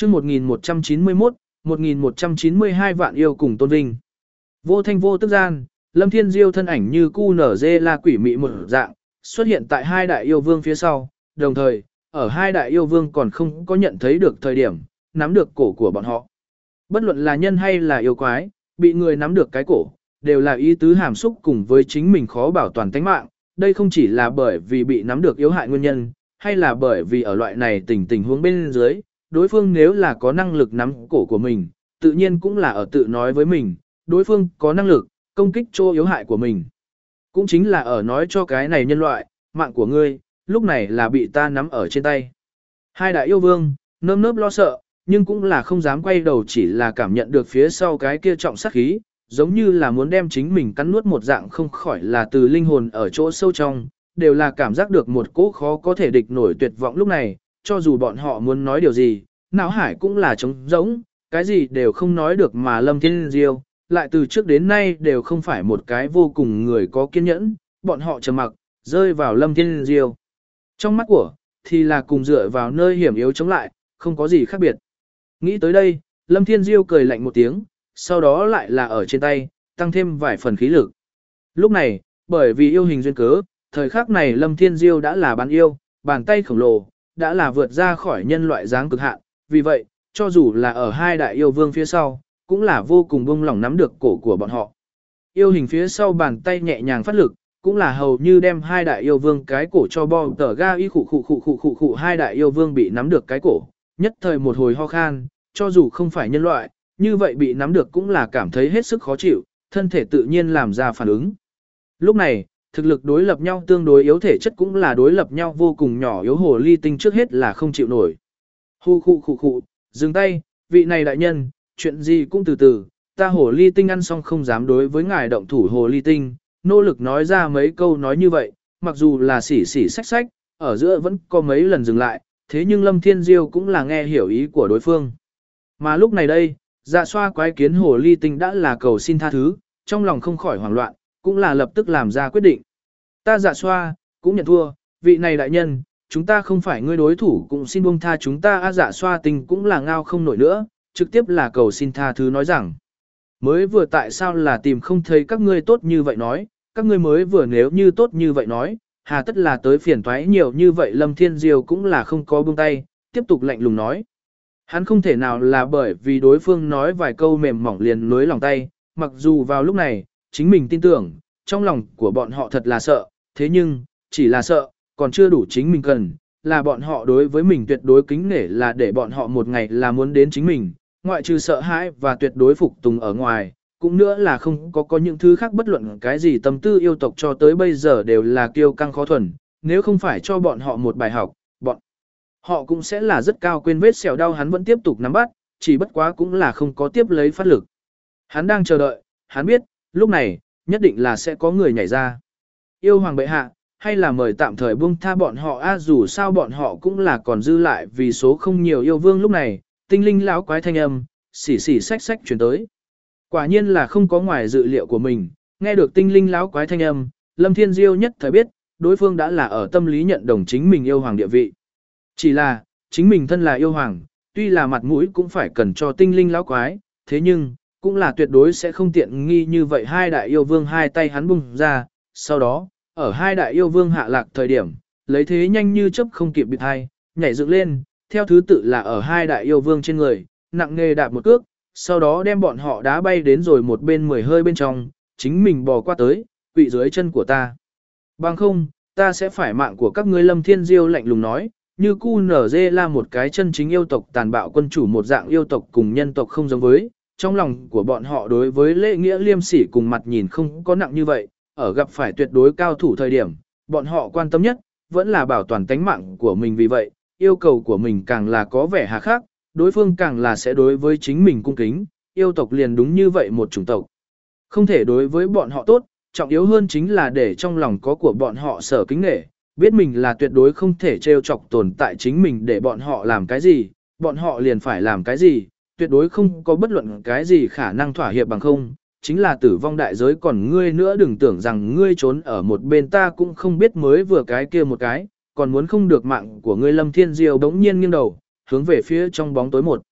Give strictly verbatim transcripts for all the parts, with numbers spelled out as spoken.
chương một nghìn một trăm chín mươi mốt, một nghìn một trăm chín mươi hai vạn yêu cùng tôn vinh. Vô thanh vô tức gian, Lâm Thiên Diêu thân ảnh như cu nở dê la quỷ mị một dạng, xuất hiện tại hai đại yêu vương phía sau, đồng thời, ở hai đại yêu vương còn không có nhận thấy được thời điểm, nắm được cổ của bọn họ. Bất luận là nhân hay là yêu quái, bị người nắm được cái cổ, đều là ý tứ hàm xúc cùng với chính mình khó bảo toàn tánh mạng, đây không chỉ là bởi vì bị nắm được yếu hại nguyên nhân, hay là bởi vì ở loại này tình tình huống bên dưới, đối phương nếu là có năng lực nắm cổ của mình, tự nhiên cũng là ở tự nói với mình, đối phương có năng lực, công kích chỗ yếu hại của mình. Cũng chính là ở nói cho cái này nhân loại, mạng của ngươi, lúc này là bị ta nắm ở trên tay. Hai đại yêu vương, nơm nớp lo sợ, nhưng cũng là không dám quay đầu, chỉ là cảm nhận được phía sau cái kia trọng sát khí, giống như là muốn đem chính mình cắn nuốt một dạng, không khỏi là từ linh hồn ở chỗ sâu trong, đều là cảm giác được một cỗ khó có thể địch nổi tuyệt vọng lúc này, cho dù bọn họ muốn nói điều gì, não hải cũng là trống rỗng, cái gì đều không nói được, mà Lâm Thiên Diêu lại từ trước đến nay đều không phải một cái vô cùng người có kiên nhẫn, bọn họ trầm mặc, rơi vào Lâm Thiên Diêu. Trong mắt của, thì là cùng dựa vào nơi hiểm yếu chống lại, không có gì khác biệt. Nghĩ tới đây, Lâm Thiên Diêu cười lạnh một tiếng, sau đó lại là ở trên tay, tăng thêm vài phần khí lực. Lúc này, bởi vì yêu hình duyên cớ, thời khắc này Lâm Thiên Diêu đã là bán yêu, bàn tay khổng lồ, đã là vượt ra khỏi nhân loại dáng cực hạn, vì vậy, cho dù là ở hai đại yêu vương phía sau, cũng là vô cùng bông lỏng nắm được cổ của bọn họ. Yêu hình phía sau bàn tay nhẹ nhàng phát lực, cũng là hầu như đem hai đại yêu vương cái cổ cho bo tờ ga y khụ khụ khụ khụ khụ khụ hai đại yêu vương bị nắm được cái cổ, nhất thời một hồi ho khan, cho dù không phải nhân loại, như vậy bị nắm được cũng là cảm thấy hết sức khó chịu, thân thể tự nhiên làm ra phản ứng. Lúc này, thực lực đối lập nhau tương đối yếu, thể chất cũng là đối lập nhau vô cùng nhỏ yếu, hồ ly tinh trước hết là không chịu nổi. Hu khụ khụ khụ, dừng tay, vị này đại nhân, chuyện gì cũng từ từ, ta hồ ly tinh ăn xong không dám đối với ngài động thủ. Hồ ly tinh nỗ lực nói ra mấy câu nói như vậy, mặc dù là xỉ xỉ xách xách, ở giữa vẫn có mấy lần dừng lại, thế nhưng Lâm Thiên Diêu cũng là nghe hiểu ý của đối phương. Mà lúc này đây, dạ xoa quái kiến hồ ly tinh đã là cầu xin tha thứ, trong lòng không khỏi hoảng loạn, cũng là lập tức làm ra quyết định. Ta dạ xoa, cũng nhận thua, vị này đại nhân, chúng ta không phải ngươi đối thủ, cũng xin buông tha chúng ta. A dạ xoa tinh cũng là ngao không nổi nữa, trực tiếp là cầu xin tha thứ, nói rằng mới vừa tại sao là tìm không thấy các ngươi tốt như vậy nói, các ngươi mới vừa nếu như tốt như vậy nói, hà tất là tới phiền toái nhiều như vậy. Lâm Thiên Diêu cũng là không có buông tay, tiếp tục lạnh lùng nói. Hắn không thể nào là bởi vì đối phương nói vài câu mềm mỏng liền nối lòng tay, mặc dù vào lúc này, chính mình tin tưởng, trong lòng của bọn họ thật là sợ, thế nhưng, chỉ là sợ, còn chưa đủ chính mình cần, là bọn họ đối với mình tuyệt đối kính nể, là để bọn họ một ngày là muốn đến chính mình, ngoại trừ sợ hãi và tuyệt đối phục tùng ở ngoài, cũng nữa là không có có những thứ khác bất luận cái gì. Tâm tư yêu tộc cho tới bây giờ đều là kiêu căng khó thuần, nếu không phải cho bọn họ một bài học, bọn họ cũng sẽ là rất cao quên vết sẹo đau. Hắn vẫn tiếp tục nắm bắt, chỉ bất quá cũng là không có tiếp lấy phát lực. Hắn đang chờ đợi, hắn biết, lúc này, nhất định là sẽ có người nhảy ra. Yêu hoàng bệ hạ, hay là mời tạm thời buông tha bọn họ a, dù sao bọn họ cũng là còn dư lại vì số không nhiều yêu vương. Lúc này, tinh linh lão quái thanh âm, xỉ xỉ xách xách chuyển tới. Quả nhiên là không có ngoài dự liệu của mình, nghe được tinh linh lão quái thanh âm, Lâm Thiên Diêu nhất thời biết, đối phương đã là ở tâm lý nhận đồng chính mình yêu hoàng địa vị. Chỉ là, chính mình thân là yêu hoàng, tuy là mặt mũi cũng phải cần cho tinh linh lão quái, thế nhưng, cũng là tuyệt đối sẽ không tiện nghi như vậy. Hai đại yêu vương hai tay hắn bung ra, sau đó, ở hai đại yêu vương hạ lạc thời điểm, lấy thế nhanh như chớp không kịp bịt hai, nhảy dựng lên, theo thứ tự là ở hai đại yêu vương trên người, nặng nghề đạp một cước, sau đó đem bọn họ đá bay đến rồi một bên mười hơi bên trong, chính mình bò qua tới, quỵ dưới chân của ta. Bằng không, ta sẽ phải mạng của các ngươi. Lâm Thiên Diêu lạnh lùng nói, như cu nở dê là một cái chân chính yêu tộc tàn bạo quân chủ, một dạng yêu tộc cùng nhân tộc không giống với, trong lòng của bọn họ đối với lễ nghĩa liêm sỉ cùng mặt nhìn không có nặng như vậy, ở gặp phải tuyệt đối cao thủ thời điểm, bọn họ quan tâm nhất, vẫn là bảo toàn tánh mạng của mình. Vì vậy, yêu cầu của mình càng là có vẻ hà khắc, đối phương càng là sẽ đối với chính mình cung kính. Yêu tộc liền đúng như vậy một chủng tộc, không thể đối với bọn họ tốt, trọng yếu hơn chính là để trong lòng có của bọn họ sở kính nể, biết mình là tuyệt đối không thể trêu chọc tồn tại chính mình, để bọn họ làm cái gì, bọn họ liền phải làm cái gì, tuyệt đối không có bất luận cái gì khả năng thỏa hiệp, bằng không, chính là tử vong đại giới. Còn ngươi nữa, đừng tưởng rằng ngươi trốn ở một bên ta cũng không biết, mới vừa cái kia một cái, còn muốn không được mạng của ngươi. Lâm Thiên Diêu đống nhiên nghiêng đầu, hướng về phía trong bóng tối một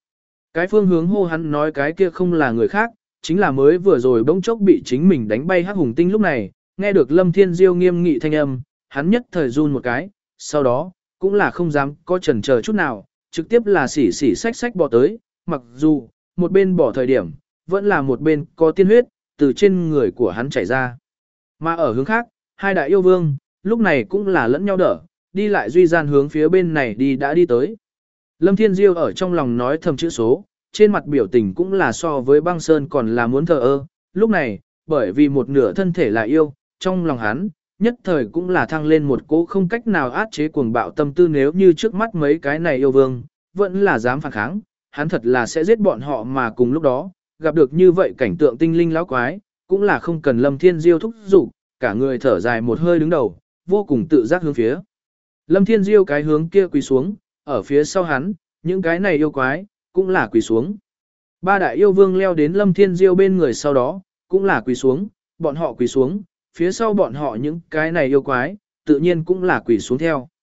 Cái phương hướng hô hắn nói cái kia không là người khác, chính là mới vừa rồi bỗng chốc bị chính mình đánh bay hắc hùng tinh lúc này, nghe được Lâm Thiên Diêu nghiêm nghị thanh âm, hắn nhất thời run một cái, sau đó, cũng là không dám có chần chờ chút nào, trực tiếp là xỉ xỉ xách xách bỏ tới, mặc dù, một bên bỏ thời điểm, vẫn là một bên có tiên huyết, từ trên người của hắn chảy ra. Mà ở hướng khác, hai đại yêu vương, lúc này cũng là lẫn nhau đỡ, đi lại duy gian hướng phía bên này đi đã đi tới. Lâm Thiên Diêu ở trong lòng nói thầm chữ số, trên mặt biểu tình cũng là so với băng sơn còn là muốn thờ ơ. Lúc này, bởi vì một nửa thân thể là yêu, trong lòng hắn, nhất thời cũng là thăng lên một cỗ không cách nào át chế cuồng bạo tâm tư nếu như trước mắt mấy cái này yêu vương, vẫn là dám phản kháng, hắn thật là sẽ giết bọn họ mà cùng lúc đó, gặp được như vậy cảnh tượng tinh linh lão quái, cũng là không cần Lâm Thiên Diêu thúc giục, cả người thở dài một hơi đứng đầu, vô cùng tự giác hướng phía. Lâm Thiên Diêu cái hướng kia quỳ xuống, ở phía sau hắn, những cái này yêu quái, cũng là quỳ xuống. Ba đại yêu vương leo đến Lâm Thiên Diêu bên người sau đó, cũng là quỳ xuống, bọn họ quỳ xuống, phía sau bọn họ những cái này yêu quái, tự nhiên cũng là quỳ xuống theo.